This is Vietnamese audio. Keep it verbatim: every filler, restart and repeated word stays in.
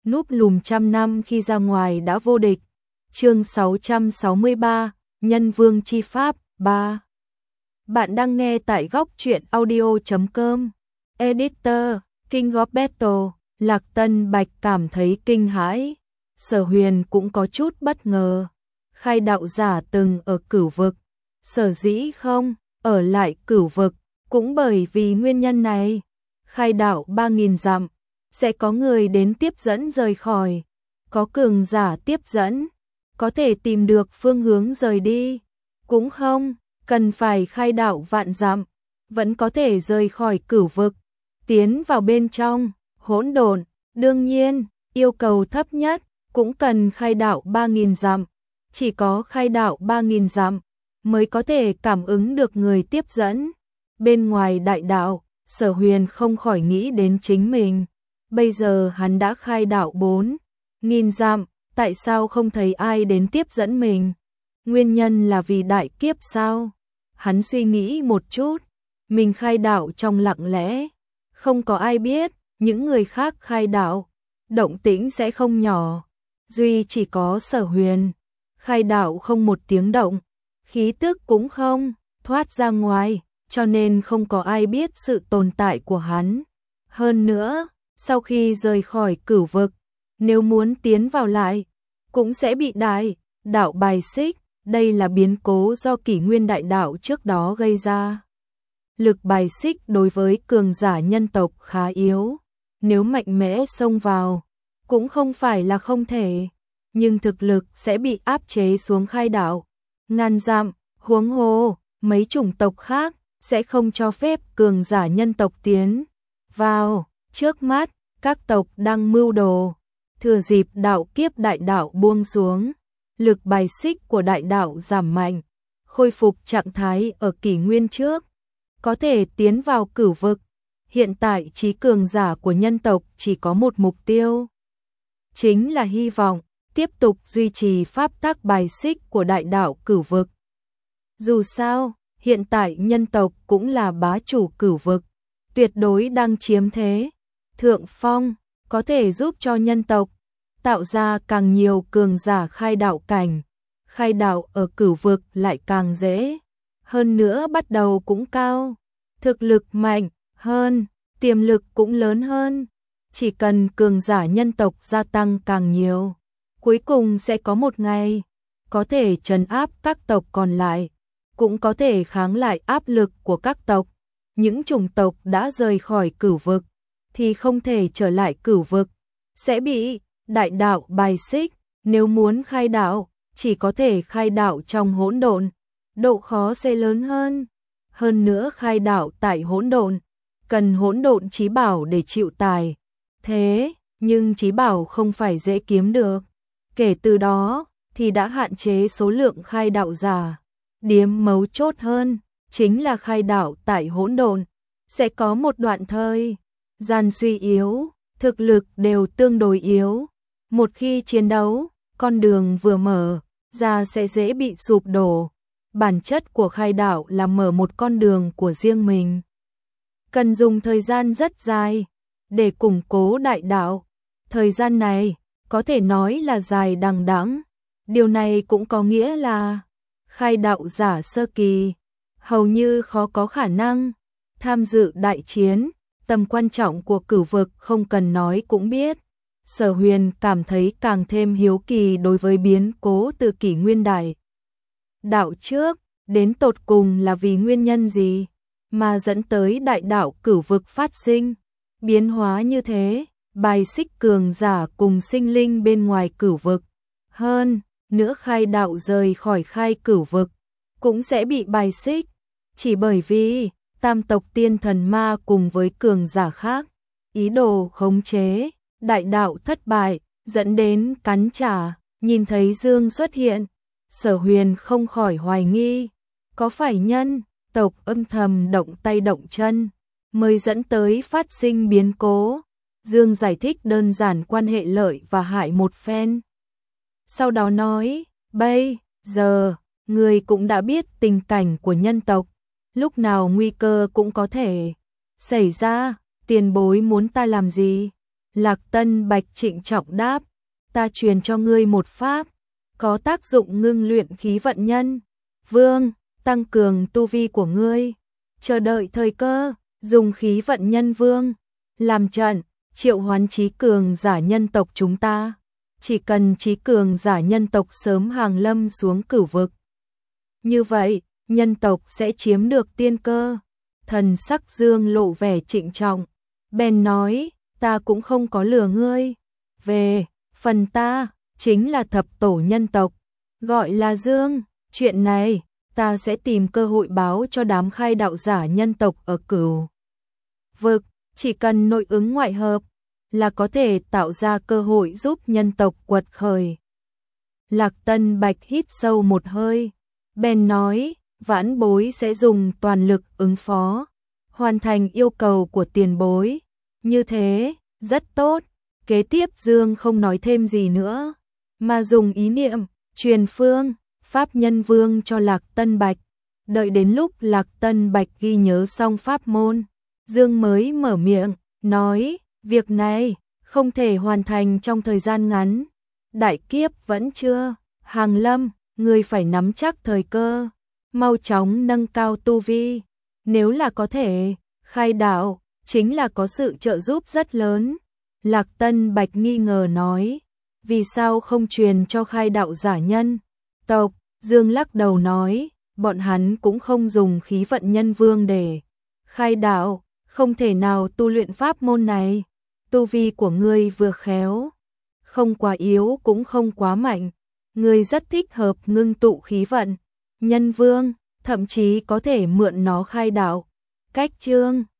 núp lùm trăm năm khi ra ngoài đã vô địch. Chương sáu trăm sáu mươi ba, Nhân Vương chi pháp ba. Bạn đang nghe tại góc truyện audio chấm com. Editor, King of Battle. Lạc Tân Bạch cảm thấy kinh hãi. Sở Huyền cũng có chút bất ngờ. Khai đạo giả từng ở Cửu vực, sở dĩ không ở lại Cửu vực cũng bởi vì nguyên nhân này. Khai đạo ba nghìn dặm, sẽ có người đến tiếp dẫn rời khỏi, có cường giả tiếp dẫn, có thể tìm được phương hướng rời đi, cũng không cần phải khai đạo vạn dặm, vẫn có thể rời khỏi Cửu vực, tiến vào bên trong hỗn độn. Đương nhiên, yêu cầu thấp nhất cũng cần khai đạo ba nghìn dặm, chỉ có khai đạo ba nghìn dặm mới có thể cảm ứng được người tiếp dẫn. Bên ngoài đại đạo, Sở Huyền không khỏi nghĩ đến chính mình. Bây giờ hắn đã khai đạo bốn nghìn dặm, tại sao không thấy ai đến tiếp dẫn mình? Nguyên nhân là vì đại kiếp sao? Hắn suy nghĩ một chút, mình khai đạo trong lặng lẽ, không có ai biết, những người khác khai đạo, động tĩnh sẽ không nhỏ. Duy chỉ có Sở Huyền, khai đạo không một tiếng động, khí tức cũng không thoát ra ngoài, cho nên không có ai biết sự tồn tại của hắn. Hơn nữa, sau khi rời khỏi Cửu vực, nếu muốn tiến vào lại, cũng sẽ bị đại đạo bài xích. Đây là biến cố do kỷ nguyên đại đạo trước đó gây ra. Lực bài xích đối với cường giả nhân tộc khá yếu, nếu mạnh mẽ xông vào, cũng không phải là không thể, nhưng thực lực sẽ bị áp chế xuống khai đạo ngàn dặm. Huống hồ, mấy chủng tộc khác sẽ không cho phép cường giả nhân tộc tiến vào. Trước mắt, các tộc đang mưu đồ, thừa dịp đạo kiếp đại đạo buông xuống, lực bài xích của đại đạo giảm mạnh, khôi phục trạng thái ở kỷ nguyên trước, có thể tiến vào Cửu vực. Hiện tại trí cường giả của nhân tộc chỉ có một mục tiêu, chính là hy vọng tiếp tục duy trì pháp tắc bài xích của đại đạo Cửu vực. Dù sao, hiện tại nhân tộc cũng là bá chủ Cửu vực, tuyệt đối đang chiếm thế thượng phong, có thể giúp cho nhân tộc tạo ra càng nhiều cường giả khai đạo cảnh. Khai đạo ở Cửu vực lại càng dễ, hơn nữa bắt đầu cũng cao, thực lực mạnh hơn, tiềm lực cũng lớn hơn. Chỉ cần cường giả nhân tộc gia tăng càng nhiều, cuối cùng sẽ có một ngày có thể trấn áp các tộc còn lại, cũng có thể kháng lại áp lực của các tộc. Những chủng tộc đã rời khỏi Cửu vực thì không thể trở lại Cửu vực, sẽ bị đại đạo bài xích. Nếu muốn khai đạo, chỉ có thể khai đạo trong hỗn độn, độ khó sẽ lớn hơn. Hơn nữa khai đạo tại hỗn độn, cần hỗn độn chí bảo để chịu tài. Thế, nhưng chí bảo không phải dễ kiếm được. Kể từ đó, thì đã hạn chế số lượng khai đạo giả. Điểm mấu chốt hơn, chính là khai đạo tại hỗn độn, sẽ có một đoạn thời gian suy yếu, thực lực đều tương đối yếu. Một khi chiến đấu, con đường vừa mở ra sẽ dễ bị sụp đổ. Bản chất của khai đạo là mở một con đường của riêng mình, cần dùng thời gian rất dài để củng cố đại đạo. Thời gian này có thể nói là dài đằng đẵng. Điều này cũng có nghĩa là khai đạo giả sơ kỳ hầu như khó có khả năng tham dự đại chiến. Tầm quan trọng của Cửu vực không cần nói cũng biết. Sở Huyền cảm thấy càng thêm hiếu kỳ đối với biến cố từ kỷ nguyên đại đạo trước, đến tột cùng là vì nguyên nhân gì mà dẫn tới đại đạo Cửu vực phát sinh biến hóa như thế, bài xích cường giả cùng sinh linh bên ngoài Cửu vực. Hơn nữa khai đạo rời khỏi khai Cửu vực cũng sẽ bị bài xích, chỉ bởi vì tam tộc tiên thần ma cùng với cường giả khác ý đồ khống chế đại đạo thất bại, dẫn đến cắn trả. Nhìn thấy Dương xuất hiện, Sở Huyền không khỏi hoài nghi, có phải nhân tộc âm thầm động tay động chân mới dẫn tới phát sinh biến cố? Dương giải thích đơn giản quan hệ lợi và hại một phen, sau đó nói, bây giờ người cũng đã biết tình cảnh của nhân tộc, lúc nào nguy cơ cũng có thể xảy ra. Tiền bối muốn ta làm gì? Lạc Tân Bạch trịnh trọng đáp, ta truyền cho ngươi một pháp, có tác dụng ngưng luyện khí vận nhân vương, tăng cường tu vi của ngươi. Chờ đợi thời cơ, dùng khí vận nhân vương làm trận, triệu hoán trí cường giả nhân tộc chúng ta. Chỉ cần trí cường giả nhân tộc sớm hàng lâm xuống cửu vực, như vậy, nhân tộc sẽ chiếm được tiên cơ. Thần sắc Dương lộ vẻ trịnh trọng, bèn nói, ta cũng không có lừa ngươi. Về, phần ta, chính là thập tổ nhân tộc, gọi là Dương. Chuyện này, ta sẽ tìm cơ hội báo cho đám khai đạo giả nhân tộc ở cửu vực. Chỉ cần nội ứng ngoại hợp, là có thể tạo ra cơ hội giúp nhân tộc quật khởi. Lạc Tân Bạch hít sâu một hơi, bèn nói, vãn bối sẽ dùng toàn lực ứng phó, hoàn thành yêu cầu của tiền bối. Như thế, rất tốt. Kế tiếp Dương không nói thêm gì nữa, mà dùng ý niệm, truyền phương, Pháp Nhân Vương cho Lạc Tân Bạch. Đợi đến lúc Lạc Tân Bạch ghi nhớ xong pháp môn, Dương mới mở miệng, nói, việc này không thể hoàn thành trong thời gian ngắn. Đại kiếp vẫn chưa hàng lâm, ngươi phải nắm chắc thời cơ, mau chóng nâng cao tu vi. Nếu là có thể khai đạo, chính là có sự trợ giúp rất lớn. Lạc Tân Bạch nghi ngờ nói, vì sao không truyền cho khai đạo giả nhân tộc? Dương lắc đầu nói, bọn hắn cũng không dùng khí vận nhân vương để khai đạo, không thể nào tu luyện pháp môn này. Tu vi của ngươi vừa khéo, không quá yếu cũng không quá mạnh, ngươi rất thích hợp ngưng tụ khí vận nhân vương, thậm chí có thể mượn nó khai đạo. Cách chương